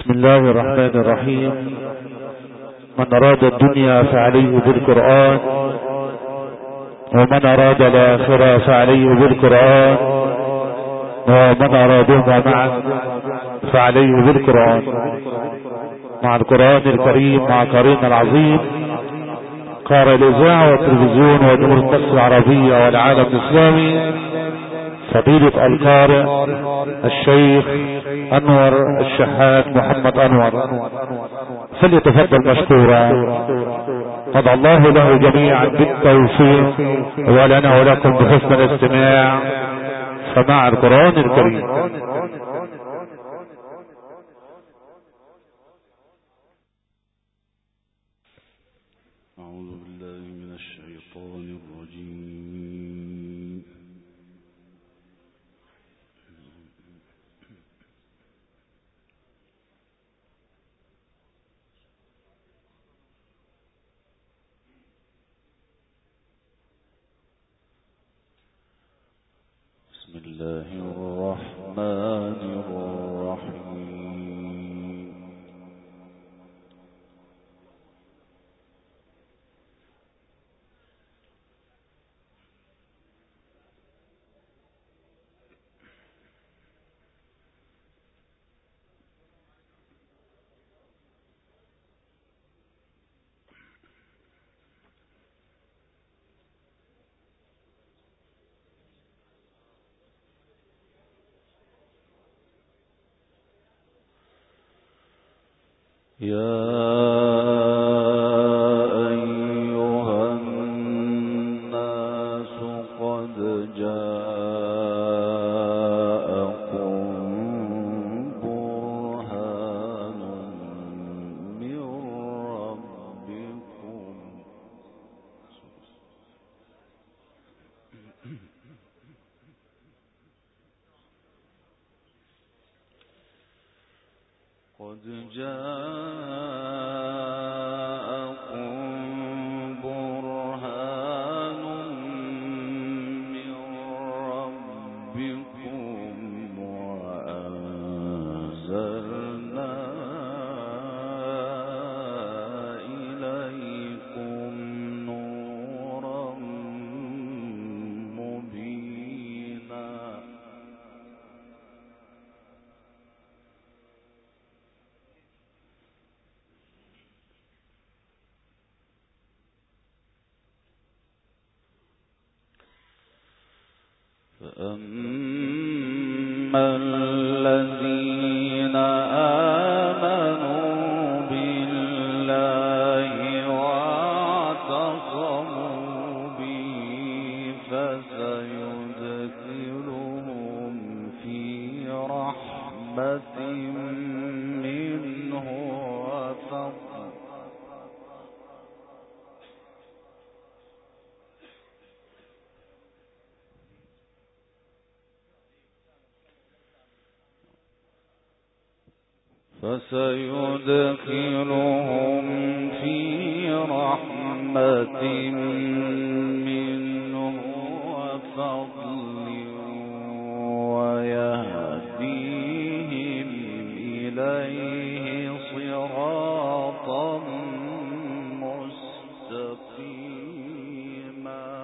بسم الله الرحمن الرحيم. من أراد الدنيا فعليه بالقرآن، ومن أراد الآخرة فعليه بالقرآن، ومن أرادهما معا فعليه بالقرآن. مع القرآن الكريم، مع قارئنا العظيم قارئ الإذاعة والتلفزيون ونور النصر العربية والعالم الإسلامي، فضيلة القارئ الشيخ أنور الشحات محمد أنور، فليتفضل مشكورا. قضى الله له جميعا بالتوفيق ولنا ولكم بحسن الاستماع. فمع القرآن الكريم. أعوذ بالله من الشيطان الرجيم. بسم الله الرحمن الرحيم. يا قد جاءكم برهان من ربكم وأنزلنا إليكم نورا مبينا. فأما الذين آمنوا بالله واعتصموا به فسيدخلهم في رحمة منه وفضل. فسيدخلهم في رحمة منه وفضل ويهديهم إليه صراطا مستقيما.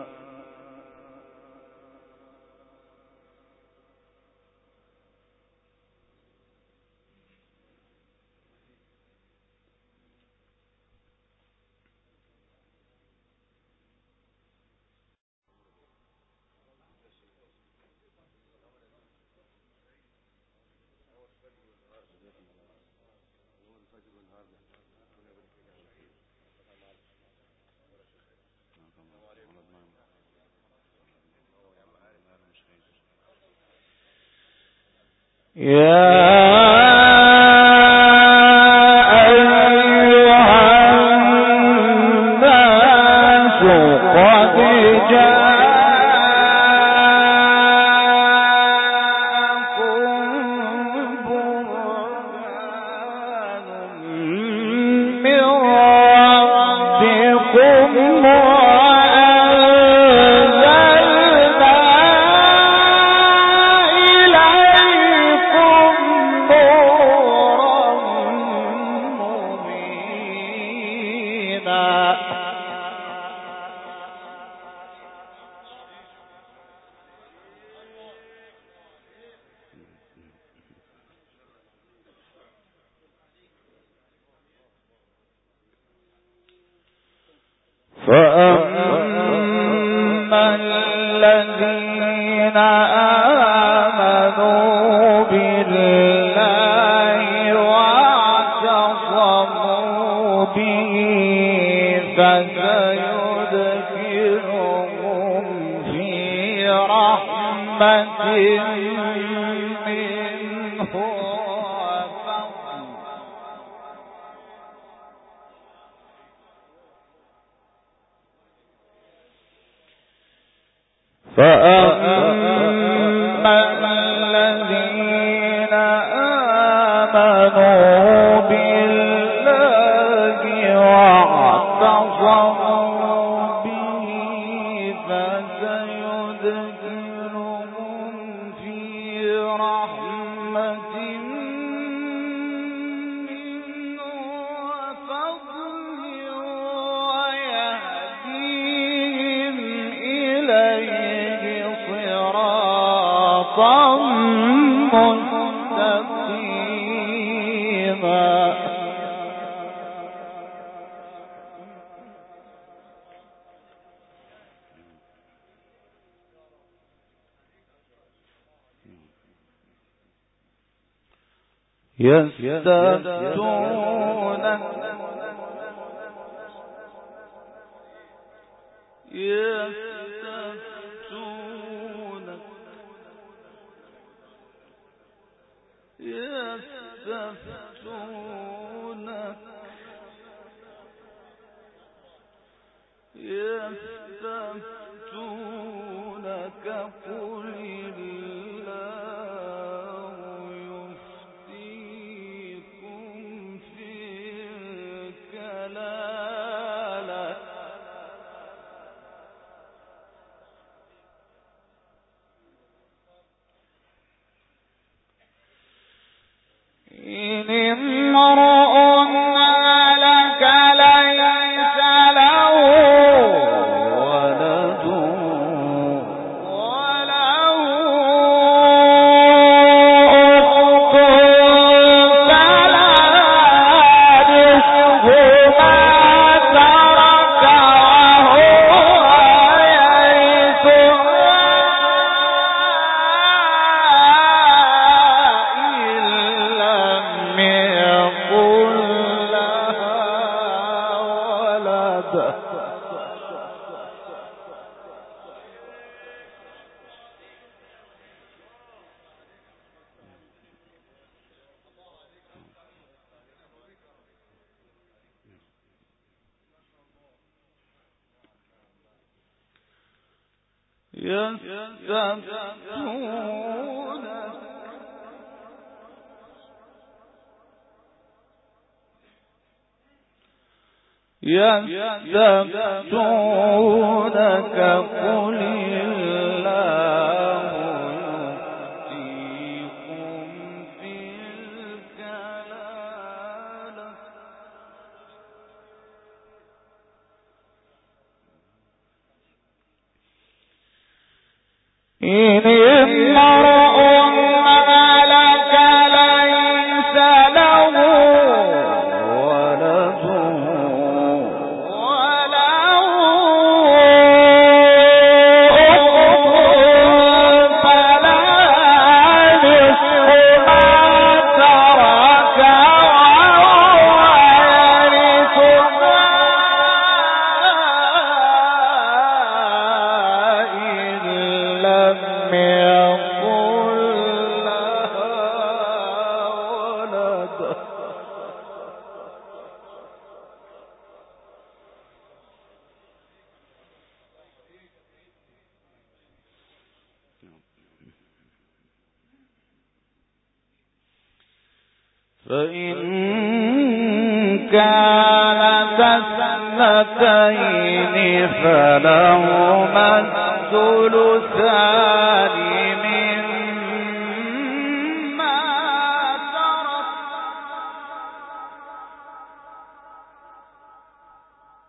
فأما الذين آمنوا بالله واعتصموا به فسيدخلهم في رحمة منه فأما الذين آمنوا بالله واعتصموا به فسيدخلهم في رحمة منه وفضل ويهديهم إليه صراطا مستقيما يستفتونك قل الله يفتيكم في الكلالة إن امرؤ هلك ليس له ولد وله أخت فلا نصف ما ترك وهو يرثها إن لم يكن لها ولد يستفتونك قل الله يفتيكم في الكلالة إن امرؤ هلك ليس له ولد وله أخت فلا نصف ما ترك وهو يرثها إن لم يكن لها ولد فإن كانت اثنتين فلهما الثلثان مما ترك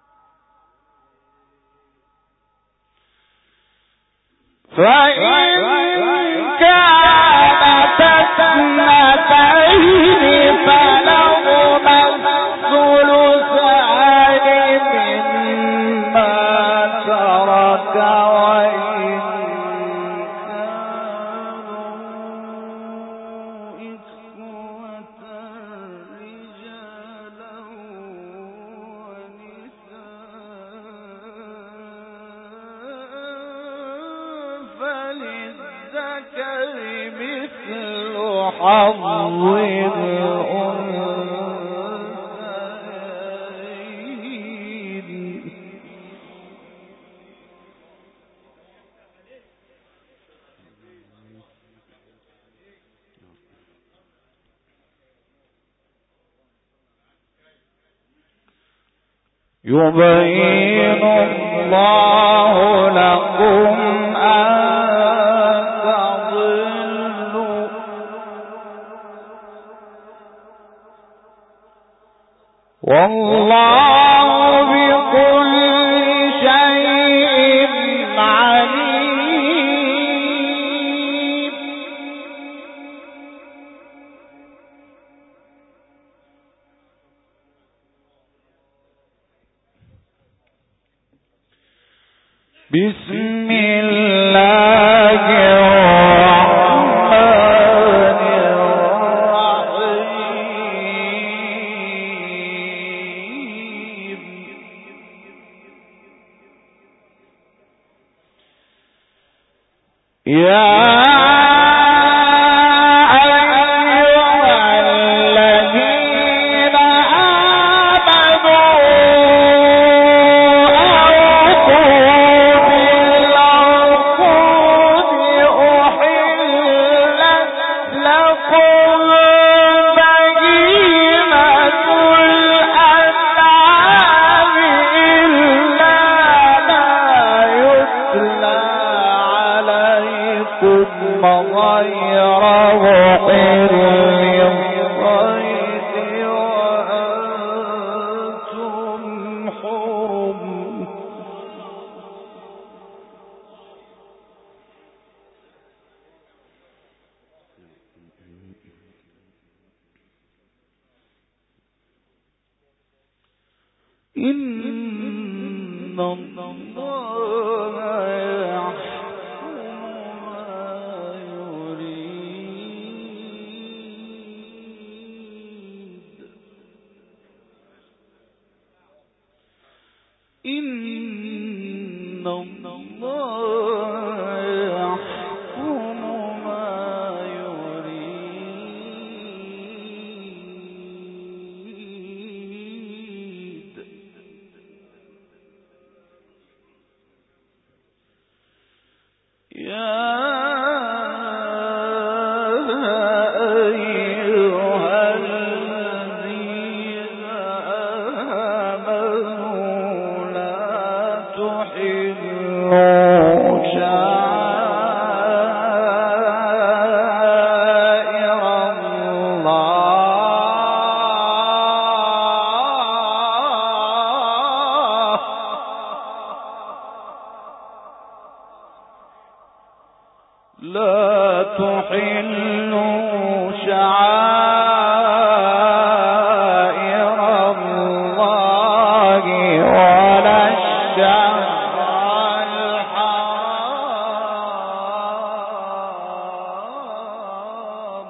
يبين الله لكم أن تضلوا والله بكل شيء عليم. بسم الله الرحمن الرحيم. يا إن الله يحكم ما يريد. إن الله يحكم ما يريد. يا أيها الذين آمنوا لا تحلوا شعائر الله لا تحلوا شعائر الله ولا الشهر الحرام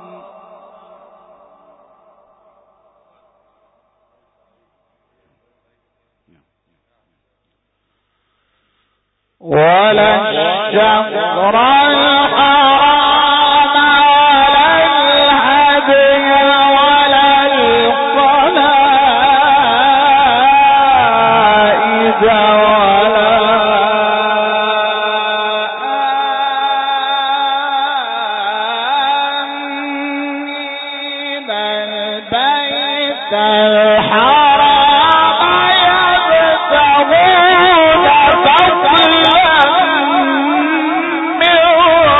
ولا الشهر الحرام ولا الهدي ولا القلائد ولا آمين البيت الحرام يبتغون فضلا من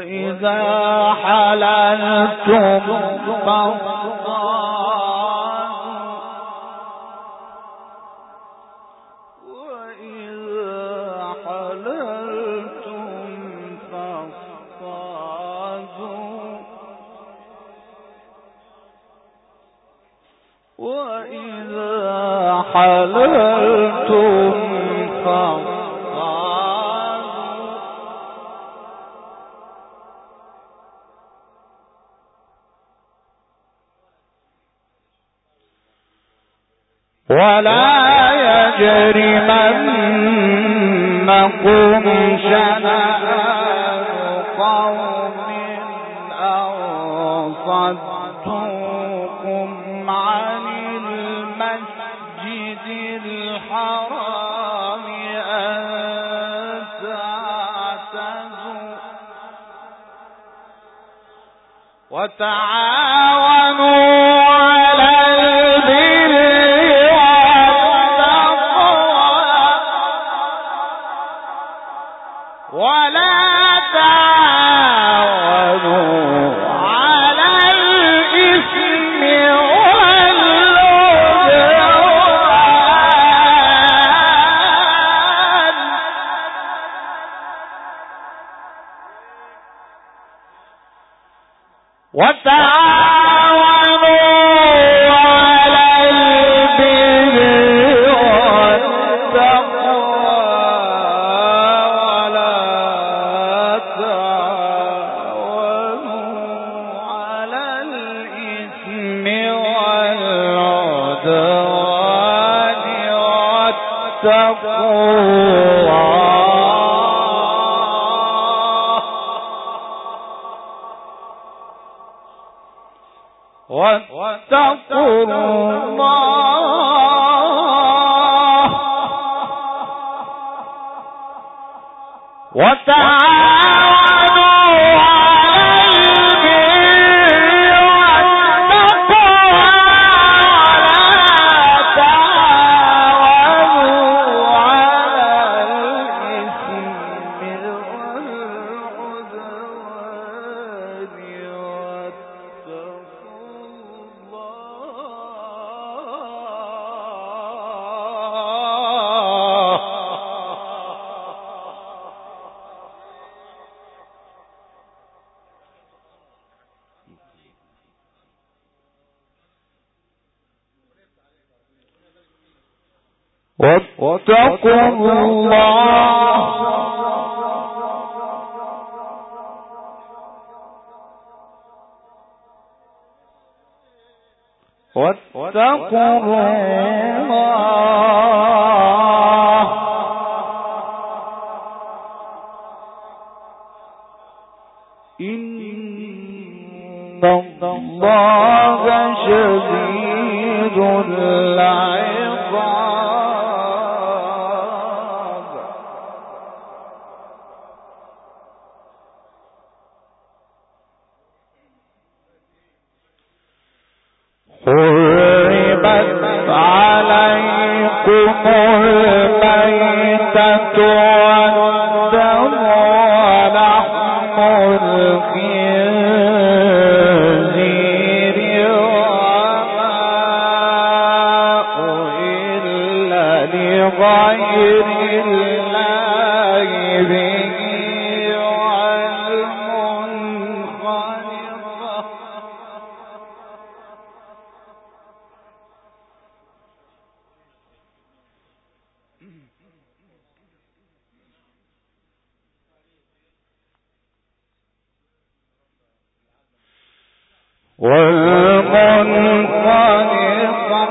وإذا حللتم فاصطادوا حللتم فاصطادوا ولا يجرمنكم شنآن قوم أن صدوكم عن المسجد الحرام أن تعتدوا وتعاونوا على البر والتقوى ولا تعاونوا على الإثم وتعاونوا على البر والتقوى ولا تعاونوا على الإثم والعدوان واتقوا واتقوا الله وتعاونوا على البر والتقوى ولا تعاونوا على الإثم والعدوان واتقوا الله واتقوا الله إن الله شديد العقاب حرمت عليكم الميتة والدم ولحم الخنزير وما أهل لغير الله به والمنخنقة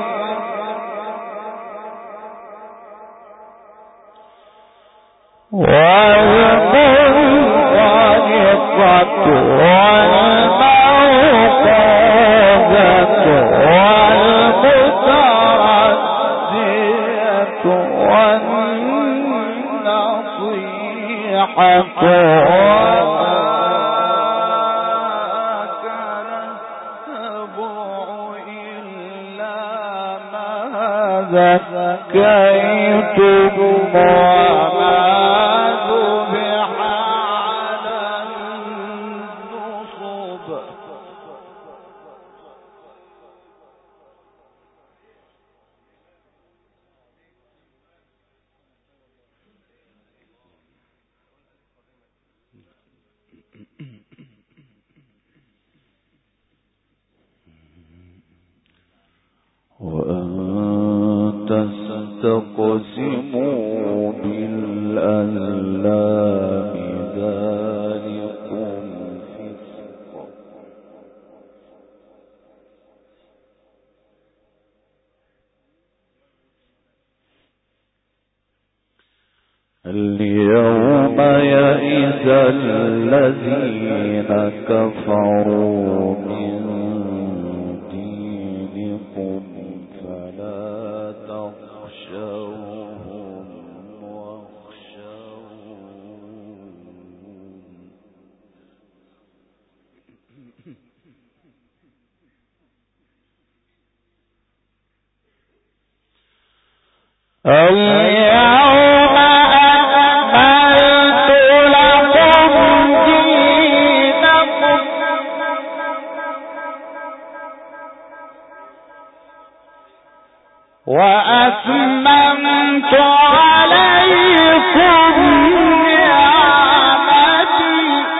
والموقوذة والمتردية والنصيحة زكيتم وما ذبح على النصب تستقسموا بالأزلام ذلكم فسق. اليوم يئس الذين كفروا من دينكم فلا تخشوهم واخشون. اليوم أكملت لكم دينكم وأتممت عليكم نعمتي.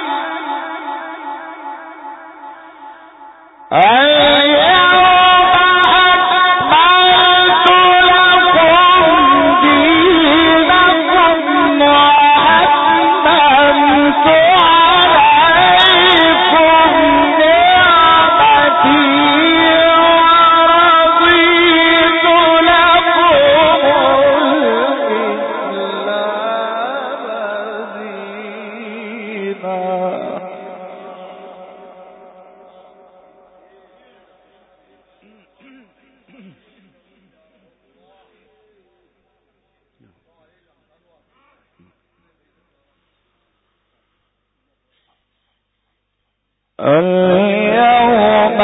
اليوم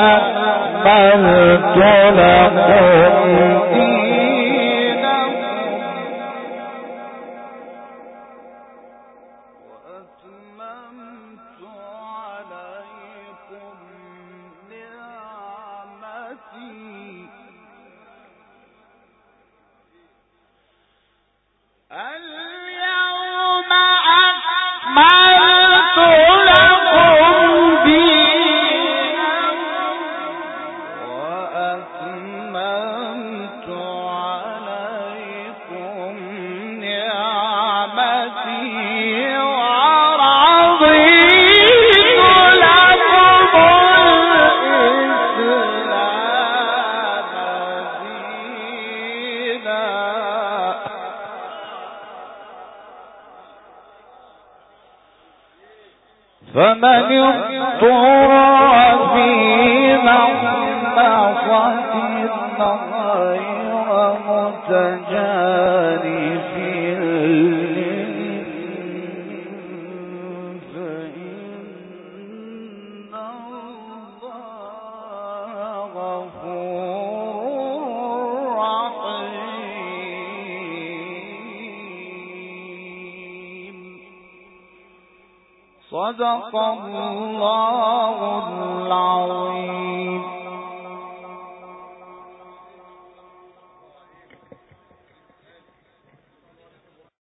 أكملت لكم دينكم وأتممت عليكم نعمتي. اليوم أكملت لكم وأتممت عليكم نعمتي ورضيت لكم الإسلام دينا. فمن اضطر في مخمصة غير متجانف للإثم فإن الله غفور رحيم. صدق الله العظيم.